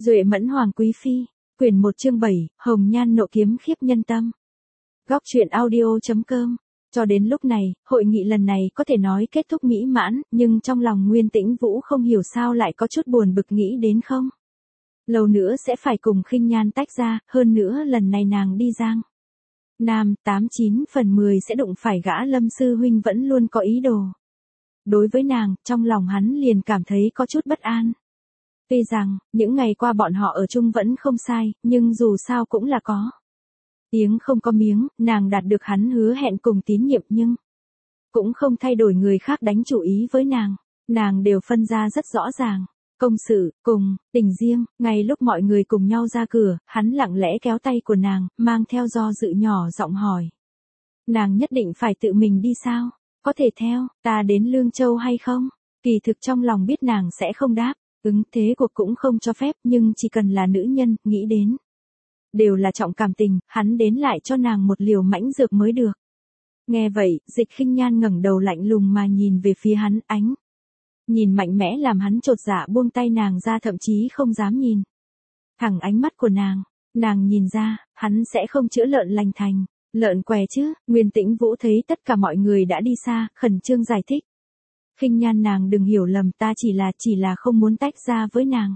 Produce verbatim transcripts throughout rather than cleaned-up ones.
Duệ Mẫn Hoàng Quý Phi, quyển một chương bảy, Hồng Nhan nộ kiếm khiếp nhân tâm. Góc truyện audio chấm com. Cho đến lúc này, hội nghị lần này có thể nói kết thúc mỹ mãn, nhưng trong lòng Nguyên Tĩnh Vũ không hiểu sao lại có chút buồn bực nghĩ đến không. Lâu nữa sẽ phải cùng Khinh Nhan tách ra, hơn nữa lần này nàng đi Giang Nam, tám chín phần mười sẽ đụng phải gã Lâm sư huynh vẫn luôn có ý đồ. Đối với nàng, trong lòng hắn liền cảm thấy có chút bất an. Tuy rằng, những ngày qua bọn họ ở chung vẫn không sai, nhưng dù sao cũng là có tiếng không có miếng, nàng đạt được hắn hứa hẹn cùng tín nhiệm nhưng cũng không thay đổi người khác đánh chủ ý với nàng, nàng đều phân ra rất rõ ràng. Công sự, cùng, tình riêng, ngay lúc mọi người cùng nhau ra cửa, hắn lặng lẽ kéo tay của nàng, mang theo do dự nhỏ giọng hỏi. Nàng nhất định phải tự mình đi sao? Có thể theo, ta đến Lương Châu hay không? Kỳ thực trong lòng biết nàng sẽ không đáp, ứng thế cuộc cũng không cho phép, nhưng chỉ cần là nữ nhân, nghĩ đến. Đều là trọng cảm tình, hắn đến lại cho nàng một liều mãnh dược mới được. Nghe vậy, Dịch Khinh Nhan ngẩng đầu lạnh lùng mà nhìn về phía hắn, ánh nhìn mạnh mẽ làm hắn chột dạ buông tay nàng ra, thậm chí không dám nhìn thẳng ánh mắt của nàng. Nàng nhìn ra, hắn sẽ không chữa lợn lành thành lợn què chứ. Nguyên Tĩnh Vũ thấy tất cả mọi người đã đi xa, khẩn trương giải thích. Khinh Nhan nàng đừng hiểu lầm, ta chỉ là chỉ là không muốn tách ra với nàng.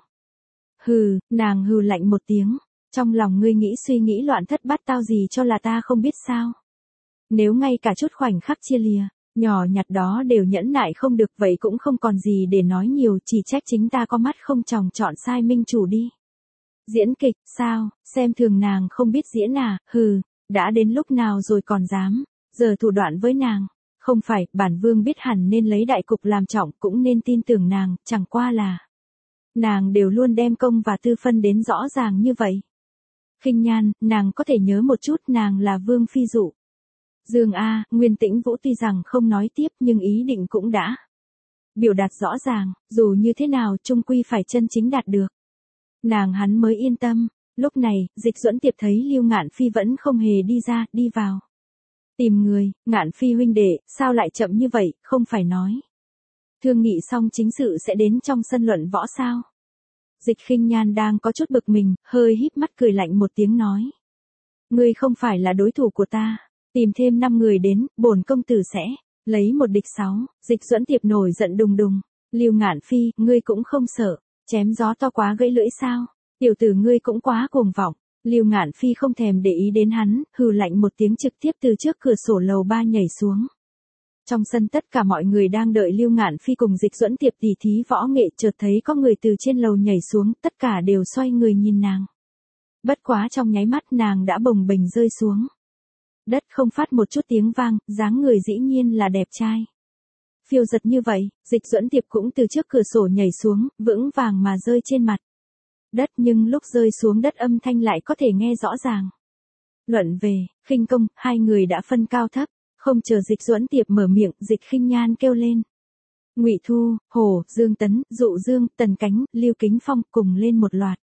Hừ, nàng hừ lạnh một tiếng, trong lòng ngươi nghĩ suy nghĩ loạn thất bát tao gì cho là ta không biết sao. Nếu ngay cả chút khoảnh khắc chia lìa nhỏ nhặt đó đều nhẫn nại không được, vậy cũng không còn gì để nói nhiều, chỉ trách chính ta có mắt không tròng chọn sai minh chủ đi. Diễn kịch, sao, xem thường nàng không biết diễn à, hừ, đã đến lúc nào rồi còn dám, giờ thủ đoạn với nàng. Không phải, bản vương biết hẳn nên lấy đại cục làm trọng, cũng nên tin tưởng nàng, chẳng qua là nàng đều luôn đem công và tư phân đến rõ ràng như vậy. Khinh Nhan, nàng có thể nhớ một chút, nàng là vương phi dụ Dương A. Nguyên Tĩnh Vũ tuy rằng không nói tiếp nhưng ý định cũng đã biểu đạt rõ ràng, dù như thế nào chung quy phải chân chính đạt được. Nàng hắn mới yên tâm. Lúc này, Dịch Duẫn Tiệp thấy Lưu Ngạn Phi vẫn không hề đi ra, đi vào tìm người. Ngạn Phi huynh đệ, sao lại chậm như vậy, không phải nói thương nghị xong chính sự sẽ đến trong sân luận võ sao? Dịch Khinh Nhan đang có chút bực mình, hơi híp mắt cười lạnh một tiếng nói. Ngươi không phải là đối thủ của ta, tìm thêm năm người đến, bổn công tử sẽ lấy một địch sáu. Dịch Duẫn Tiệp nổi giận đùng đùng. Lưu Ngạn Phi, ngươi cũng không sợ chém gió to quá gãy lưỡi sao? Tiểu tử ngươi cũng quá cuồng vọng. Lưu Ngạn Phi không thèm để ý đến hắn, hừ lạnh một tiếng trực tiếp từ trước cửa sổ lầu ba nhảy xuống. Trong sân tất cả mọi người đang đợi Lưu Ngạn Phi cùng Dịch Duẫn Tiệp tỉ thí võ nghệ, chợt thấy có người từ trên lầu nhảy xuống, tất cả đều xoay người nhìn nàng. Bất quá trong nháy mắt nàng đã bồng bềnh rơi xuống đất, không phát một chút tiếng vang, dáng người dĩ nhiên là đẹp trai phiêu giật như vậy. Dịch Duẫn Tiệp cũng từ trước cửa sổ nhảy xuống, vững vàng mà rơi trên mặt đất, nhưng lúc rơi xuống đất âm thanh lại có thể nghe rõ ràng. Luận về khinh công, hai người đã phân cao thấp. Không chờ Dịch Duẫn Tiệp mở miệng, Dịch Khinh Nhan kêu lên. Ngụy Thu, Hồ, Dương Tấn, Dụ Dương, Tần Cánh, Lưu Kính Phong cùng lên một loạt.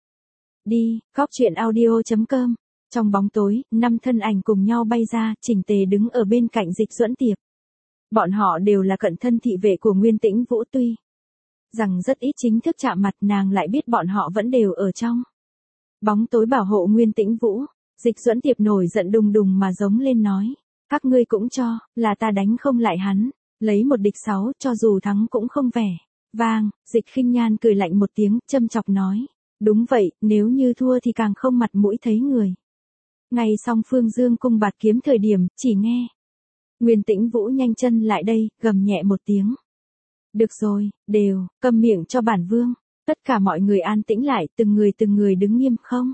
Đi, góc truyện audio chấm com. Trong bóng tối, năm thân ảnh cùng nhau bay ra, chỉnh tề đứng ở bên cạnh Dịch Duẫn Tiệp. Bọn họ đều là cận thân thị vệ của Nguyên Tĩnh Vũ, tuy rằng rất ít chính thức chạm mặt, nàng lại biết bọn họ vẫn đều ở trong bóng tối bảo hộ Nguyên Tĩnh Vũ. Dịch Duẫn Tiệp nổi giận đùng đùng mà giống lên nói. Các ngươi cũng cho, là ta đánh không lại hắn, lấy một địch sáu, cho dù thắng cũng không vẻ vang. Dịch Khinh Nhan cười lạnh một tiếng, châm chọc nói. Đúng vậy, nếu như thua thì càng không mặt mũi thấy người. Ngay song phương dương cung bạt kiếm thời điểm, chỉ nghe Nguyên Tĩnh Vũ nhanh chân lại đây, gầm nhẹ một tiếng. Được rồi, đều, câm miệng cho bản vương. Tất cả mọi người an tĩnh lại, từng người từng người đứng nghiêm, không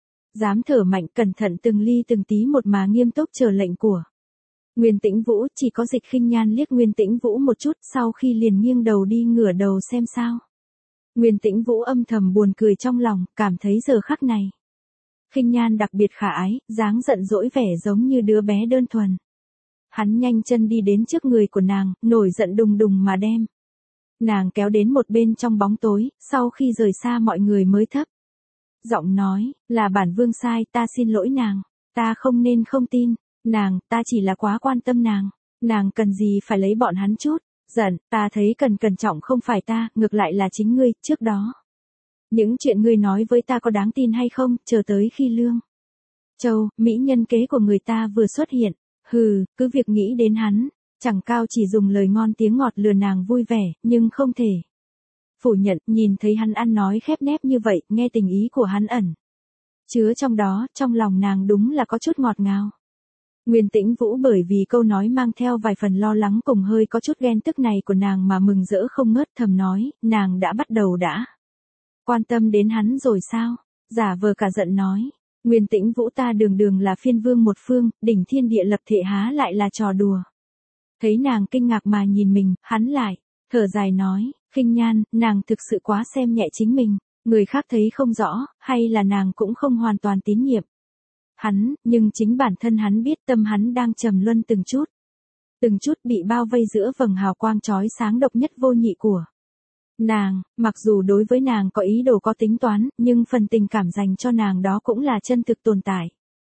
dám thở mạnh, cẩn thận từng ly từng tí một mà nghiêm túc chờ lệnh của Nguyên Tĩnh Vũ. Chỉ có Dịch Khinh Nhan liếc Nguyên Tĩnh Vũ một chút, sau khi liền nghiêng đầu đi ngửa đầu xem sao. Nguyên Tĩnh Vũ âm thầm buồn cười trong lòng, cảm thấy giờ khắc này Khinh Nhan đặc biệt khả ái, dáng giận dỗi vẻ giống như đứa bé đơn thuần. Hắn nhanh chân đi đến trước người của nàng, nổi giận đùng đùng mà đem nàng kéo đến một bên trong bóng tối, sau khi rời xa mọi người mới thấp giọng nói, là bản vương sai, ta xin lỗi nàng, ta không nên không tin nàng, ta chỉ là quá quan tâm nàng, nàng cần gì phải lấy bọn hắn chút giận, ta thấy cần cẩn trọng không phải ta, ngược lại là chính ngươi, trước đó Những chuyện ngươi nói với ta có đáng tin hay không, chờ tới khi Lương Châu, mỹ nhân kế của người ta vừa xuất hiện. Hừ, cứ việc nghĩ đến hắn, chẳng cao chỉ dùng lời ngon tiếng ngọt lừa nàng vui vẻ, nhưng không thể phủ nhận, nhìn thấy hắn ăn nói khép nép như vậy, nghe tình ý của hắn ẩn chứa trong đó, trong lòng nàng đúng là có chút ngọt ngào. Nguyên Tĩnh Vũ bởi vì câu nói mang theo vài phần lo lắng cùng hơi có chút ghen tức này của nàng mà mừng rỡ không ngớt, thầm nói, nàng đã bắt đầu đã quan tâm đến hắn rồi sao? Giả vờ cả giận nói, Nguyên Tĩnh Vũ ta đường đường là phiên vương một phương, đỉnh thiên địa lập thể há lại là trò đùa. Thấy nàng kinh ngạc mà nhìn mình, hắn lại thở dài nói, Khinh Nhan, nàng thực sự quá xem nhẹ chính mình, người khác thấy không rõ, hay là nàng cũng không hoàn toàn tín nhiệm hắn, nhưng chính bản thân hắn biết tâm hắn đang trầm luân từng chút, từng chút bị bao vây giữa vầng hào quang chói sáng độc nhất vô nhị của nàng. Mặc dù đối với nàng có ý đồ có tính toán, nhưng phần tình cảm dành cho nàng đó cũng là chân thực tồn tại.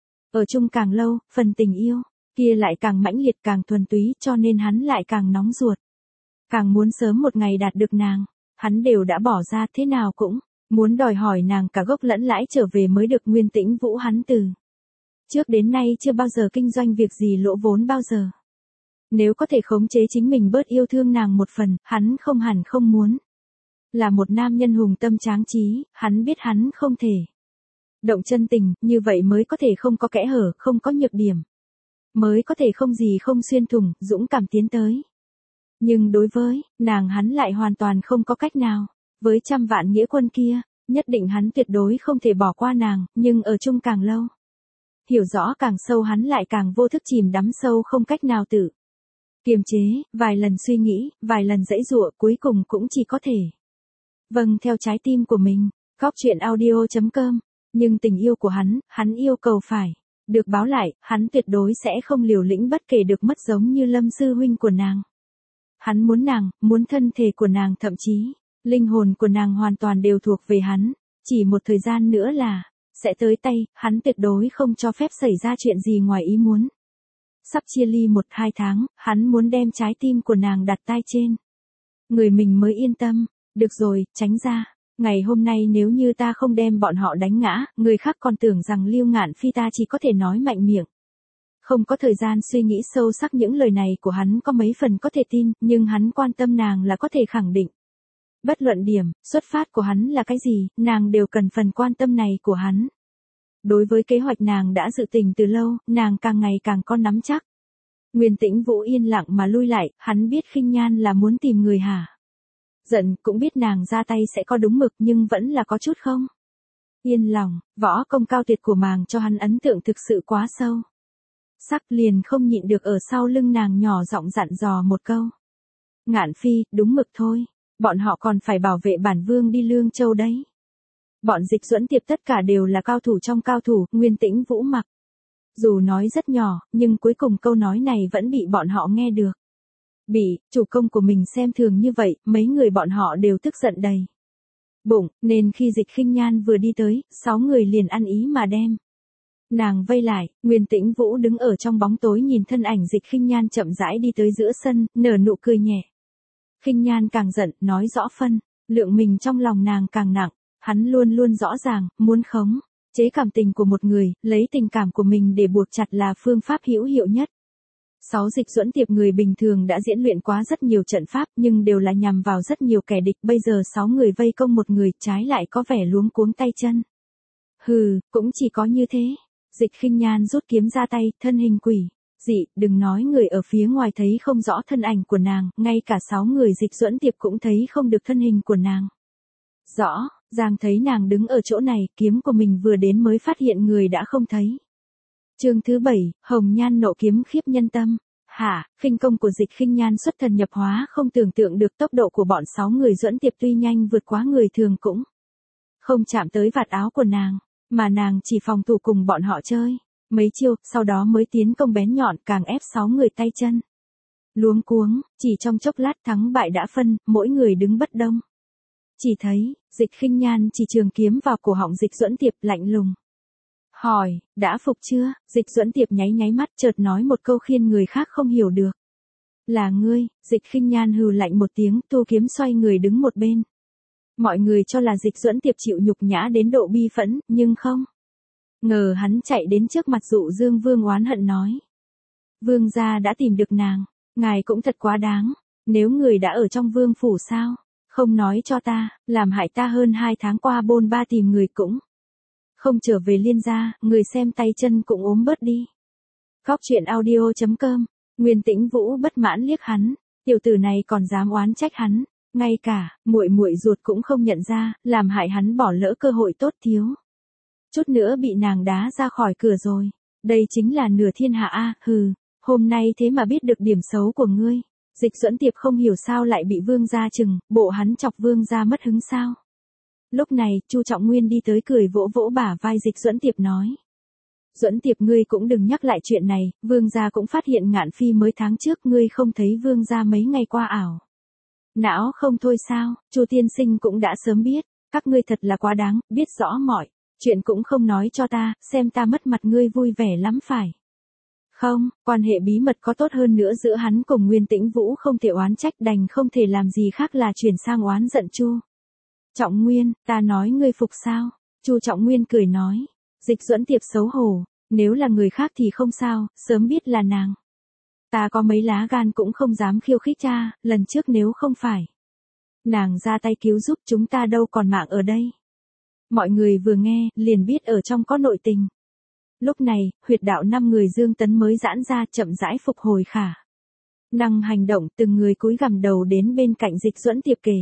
Ở chung càng lâu, phần tình yêu kia lại càng mãnh liệt, càng thuần túy, cho nên hắn lại càng nóng ruột, càng muốn sớm một ngày đạt được nàng. Hắn đều đã bỏ ra thế nào cũng muốn đòi hỏi nàng cả gốc lẫn lãi trở về mới được. Nguyên Tĩnh Vũ hắn từ trước đến nay chưa bao giờ kinh doanh việc gì lỗ vốn bao giờ. Nếu có thể khống chế chính mình bớt yêu thương nàng một phần, hắn không hẳn không muốn. Là một nam nhân hùng tâm tráng trí, hắn biết hắn không thể động chân tình, như vậy mới có thể không có kẽ hở, không có nhược điểm. Mới có thể không gì không xuyên thủng, dũng cảm tiến tới. Nhưng đối với nàng hắn lại hoàn toàn không có cách nào. Với trăm vạn nghĩa quân kia, nhất định hắn tuyệt đối không thể bỏ qua nàng, nhưng ở chung càng lâu, hiểu rõ càng sâu, hắn lại càng vô thức chìm đắm sâu không cách nào tự kiềm chế, vài lần suy nghĩ, vài lần giãy giụa, cuối cùng cũng chỉ có thể vâng theo trái tim của mình. Góc truyện audio chấm com. Nhưng tình yêu của hắn, hắn yêu cầu phải được báo lại, hắn tuyệt đối sẽ không liều lĩnh bất kể được mất, giống như Lâm sư huynh của nàng. Hắn muốn nàng, muốn thân thể của nàng, thậm chí linh hồn của nàng hoàn toàn đều thuộc về hắn, chỉ một thời gian nữa là sẽ tới tay, hắn tuyệt đối không cho phép xảy ra chuyện gì ngoài ý muốn. Sắp chia ly một hai tháng, hắn muốn đem trái tim của nàng đặt tay trên người mình mới yên tâm. Được rồi, tránh ra. Ngày hôm nay nếu như ta không đem bọn họ đánh ngã, người khác còn tưởng rằng Lưu Ngạn Phi ta chỉ có thể nói mạnh miệng. Không có thời gian suy nghĩ sâu sắc những lời này của hắn có mấy phần có thể tin, nhưng hắn quan tâm nàng là có thể khẳng định. Bất luận điểm, xuất phát của hắn là cái gì, nàng đều cần phần quan tâm này của hắn. Đối với kế hoạch nàng đã dự tình từ lâu, nàng càng ngày càng có nắm chắc. Nguyên Tĩnh Vũ yên lặng mà lui lại, hắn biết Khinh Nhan là muốn tìm người hả giận, cũng biết nàng ra tay sẽ có đúng mực, nhưng vẫn là có chút không yên lòng. Võ công cao tuyệt của nàng cho hắn ấn tượng thực sự quá sâu sắc, liền không nhịn được ở sau lưng nàng nhỏ giọng dặn dò một câu. Ngạn Phi, đúng mực thôi, bọn họ còn phải bảo vệ bản vương đi Lương Châu đấy. Bọn Dịch Duẫn Tiệp tất cả đều là cao thủ trong cao thủ. Nguyên Tĩnh Vũ mặc dù nói rất nhỏ, nhưng cuối cùng câu nói này vẫn bị bọn họ nghe được. Bị chủ công của mình xem thường như vậy, mấy người bọn họ đều tức giận đầy bụng, nên khi Dịch Khinh Nhan vừa đi tới, sáu người liền ăn ý mà đem nàng vây lại. Nguyên Tĩnh Vũ đứng ở trong bóng tối nhìn thân ảnh Dịch Khinh Nhan chậm rãi đi tới giữa sân, nở nụ cười nhẹ. Khinh Nhan càng giận, nói rõ phân lượng mình trong lòng nàng càng nặng. Hắn luôn luôn rõ ràng, muốn khống chế cảm tình của một người, lấy tình cảm của mình để buộc chặt là phương pháp hữu hiệu nhất. Sáu Dịch Duẫn Tiệp người bình thường đã diễn luyện quá rất nhiều trận pháp, nhưng đều là nhằm vào rất nhiều kẻ địch. Bây giờ sáu người vây công một người, trái lại có vẻ luống cuống tay chân. Hừ, cũng chỉ có như thế. Dịch Khinh Nhan rút kiếm ra tay, thân hình quỷ dị, đừng nói người ở phía ngoài thấy không rõ thân ảnh của nàng, ngay cả sáu người Dịch Duẫn Tiệp cũng thấy không được thân hình của nàng rõ. Giang thấy nàng đứng ở chỗ này, kiếm của mình vừa đến mới phát hiện người đã không thấy. Chương thứ bảy, Hồng Nhan nộ kiếm khiếp nhân tâm. Hả, khinh công của Dịch Khinh Nhan xuất thần nhập hóa, không tưởng tượng được tốc độ của bọn sáu người Duẫn Tiệp tuy nhanh vượt quá người thường cũng không chạm tới vạt áo của nàng, mà nàng chỉ phòng thủ cùng bọn họ chơi mấy chiêu, sau đó mới tiến công bén nhọn, càng ép sáu người tay chân luống cuống. Chỉ trong chốc lát thắng bại đã phân, mỗi người đứng bất động. Chỉ thấy Dịch Khinh Nhan chỉ trường kiếm vào cổ họng Dịch Duẫn Tiệp, lạnh lùng hỏi, đã phục chưa? Dịch Duẫn Tiệp nháy nháy mắt, chợt nói một câu khiến người khác không hiểu được. Là ngươi. Dịch Khinh Nhan hừ lạnh một tiếng, thu kiếm xoay người đứng một bên. Mọi người cho là Dịch Duẫn Tiệp chịu nhục nhã đến độ bi phẫn, nhưng không. Ngờ hắn chạy đến trước mặt Dụ Dương Vương oán hận nói. Vương gia đã tìm được nàng, ngài cũng thật quá đáng, nếu người đã ở trong vương phủ sao, không nói cho ta, làm hại ta hơn hai tháng qua bôn ba tìm người cũng không trở về Liên gia, người xem tay chân cũng ốm bớt đi. Góc truyện audio chấm com, Nguyên Tĩnh Vũ bất mãn liếc hắn, tiểu tử này còn dám oán trách hắn, ngay cả muội muội ruột cũng không nhận ra, làm hại hắn bỏ lỡ cơ hội tốt thiếu. Chút nữa bị nàng đá ra khỏi cửa rồi, đây chính là nửa thiên hạ a, hừ, hôm nay thế mà biết được điểm xấu của ngươi. Dịch Duẫn Tiệp không hiểu sao lại bị vương gia chừng, bộ hắn chọc vương gia mất hứng sao. Lúc này, Chu Trọng Nguyên đi tới cười vỗ vỗ bả vai Dịch Duẫn Tiệp nói. Duẫn Tiệp ngươi cũng đừng nhắc lại chuyện này, vương gia cũng phát hiện Ngạn Phi mới tháng trước ngươi không thấy vương gia mấy ngày qua ảo. Não không thôi sao, Chu tiên sinh cũng đã sớm biết, các ngươi thật là quá đáng, biết rõ mọi chuyện cũng không nói cho ta, xem ta mất mặt ngươi vui vẻ lắm phải. Không, quan hệ bí mật có tốt hơn nữa giữa hắn cùng Nguyên Tĩnh Vũ không thể oán trách, đành không thể làm gì khác là chuyển sang oán giận Chu Trọng Nguyên, ta nói ngươi phục sao? Chu Trọng Nguyên cười nói. Dịch Duẫn Tiệp xấu hổ, nếu là người khác thì không sao, sớm biết là nàng. Ta có mấy lá gan cũng không dám khiêu khích cha, lần trước nếu không phải nàng ra tay cứu giúp chúng ta đâu còn mạng ở đây. Mọi người vừa nghe, liền biết ở trong có nội tình. Lúc này, huyệt đạo năm người Dương Tấn mới giãn ra, chậm rãi phục hồi khả năng hành động, từng người cúi gằm đầu đến bên cạnh Dịch Duẫn Tiệp kể.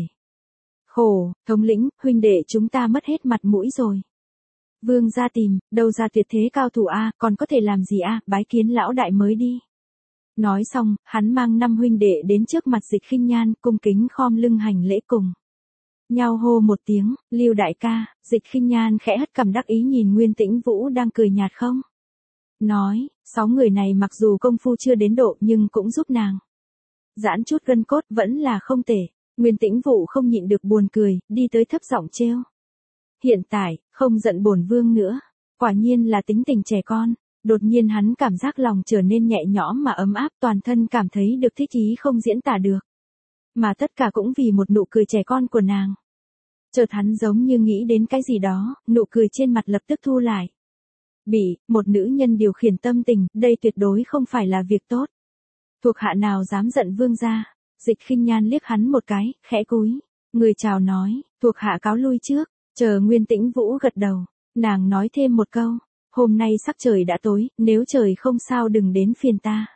Khổ, thống lĩnh, huynh đệ chúng ta mất hết mặt mũi rồi. Vương gia tìm, đâu ra tuyệt thế cao thủ a, còn có thể làm gì a, bái kiến lão đại mới đi. Nói xong, hắn mang năm huynh đệ đến trước mặt Dịch Khinh Nhan, cung kính khom lưng hành lễ cùng nhau hô một tiếng, Lưu đại ca. Dịch Khinh Nhan khẽ hất cằm đắc ý nhìn Nguyên Tĩnh Vũ đang cười nhạt không. Nói, sáu người này mặc dù công phu chưa đến độ nhưng cũng giúp nàng giãn chút gân cốt, vẫn là không tệ. Nguyên Tĩnh Vũ không nhịn được buồn cười, đi tới thấp giọng trêu. Hiện tại, không giận bổn vương nữa, quả nhiên là tính tình trẻ con. Đột nhiên hắn cảm giác lòng trở nên nhẹ nhõm mà ấm áp, toàn thân cảm thấy được thích ý không diễn tả được. Mà tất cả cũng vì một nụ cười trẻ con của nàng. Chợt hắn giống như nghĩ đến cái gì đó, nụ cười trên mặt lập tức thu lại. Bị một nữ nhân điều khiển tâm tình, đây tuyệt đối không phải là việc tốt. Thuộc hạ nào dám giận vương gia? Dịch Khinh Nhan liếc hắn một cái, khẽ cúi, người chào nói, thuộc hạ cáo lui trước. Chờ Nguyên Tĩnh Vũ gật đầu, nàng nói thêm một câu, hôm nay sắc trời đã tối, nếu trời không sao đừng đến phiền ta.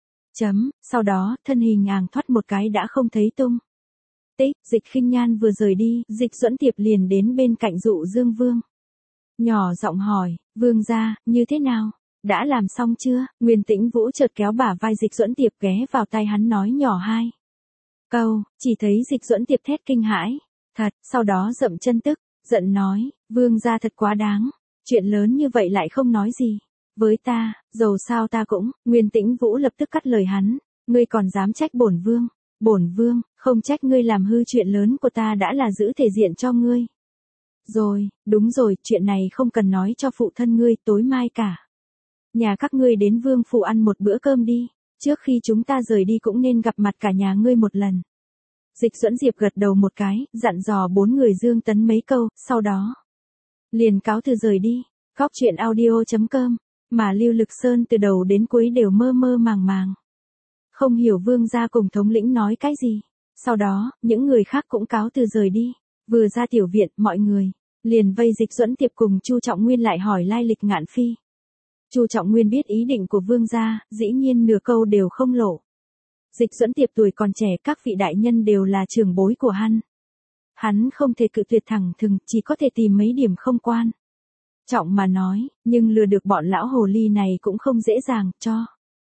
Chấm, sau đó, thân hình àng thoát một cái đã không thấy tung tích. Dịch Khinh Nhan vừa rời đi, Dịch Duẫn Tiệp liền đến bên cạnh Dụ Dương Vương. Nhỏ giọng hỏi, vương gia, như thế nào? Đã làm xong chưa? Nguyên Tĩnh Vũ chợt kéo bả vai Dịch Duẫn Tiệp ghé vào tai hắn nói nhỏ hai câu, chỉ thấy Dịch Duẫn Tiệp thét kinh hãi. Thật, sau đó dậm chân tức, giận nói, vương gia thật quá đáng, chuyện lớn như vậy lại không nói gì. Với ta, dầu sao ta cũng, Nguyên Tĩnh Vũ lập tức cắt lời hắn, ngươi còn dám trách bổn vương, bổn vương, không trách ngươi làm hư chuyện lớn của ta đã là giữ thể diện cho ngươi. Rồi, đúng rồi, chuyện này không cần nói cho phụ thân ngươi, tối mai cả nhà các ngươi đến vương phủ ăn một bữa cơm đi, trước khi chúng ta rời đi cũng nên gặp mặt cả nhà ngươi một lần. Dịch Duẫn Diệp gật đầu một cái, dặn dò bốn người Dương Tấn mấy câu, sau đó liền cáo từ rời đi. Góc truyện audio chấm com, mà Lưu Lực Sơn từ đầu đến cuối đều mơ mơ màng màng, không hiểu vương gia cùng thống lĩnh nói cái gì. Sau đó, những người khác cũng cáo từ rời đi. Vừa ra tiểu viện, mọi người liền vây Dịch Duẫn Tiệp cùng Chu Trọng Nguyên lại hỏi lai lịch Ngạn Phi. Chu Trọng Nguyên biết ý định của vương gia, dĩ nhiên nửa câu đều không lộ. Dịch Duẫn Tiệp tuổi còn trẻ, các vị đại nhân đều là trưởng bối của hắn. Hắn không thể cự tuyệt thẳng thừng, chỉ có thể tìm mấy điểm không quan trọng mà nói, nhưng lừa được bọn lão hồ ly này cũng không dễ dàng, cho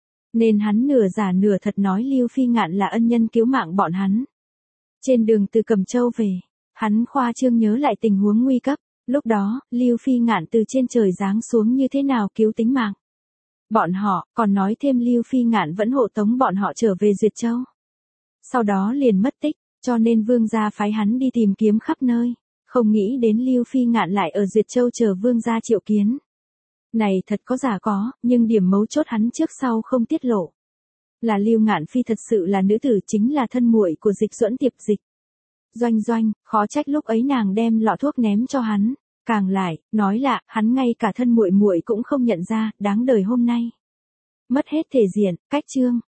nên hắn nửa giả nửa thật nói Lưu Phi Ngạn là ân nhân cứu mạng bọn hắn. Trên đường từ Cẩm Châu về, hắn khoa trương nhớ lại tình huống nguy cấp, lúc đó, Lưu Phi Ngạn từ trên trời giáng xuống như thế nào cứu tính mạng bọn họ, còn nói thêm Lưu Phi Ngạn vẫn hộ tống bọn họ trở về Duyệt Châu. Sau đó liền mất tích, cho nên vương gia phái hắn đi tìm kiếm khắp nơi, không nghĩ đến Lưu Phi Ngạn lại ở Duyệt Châu chờ vương gia triệu kiến. Này thật có giả có, nhưng điểm mấu chốt hắn trước sau không tiết lộ. Là Lưu Ngạn Phi thật sự là nữ tử, chính là thân muội của Dịch Duẫn Tiệp. Dịch Doanh doanh, khó trách lúc ấy nàng đem lọ thuốc ném cho hắn, càng lại, nói lạ, hắn ngay cả thân muội muội cũng không nhận ra, đáng đời hôm nay. Mất hết thể diện, cách trương.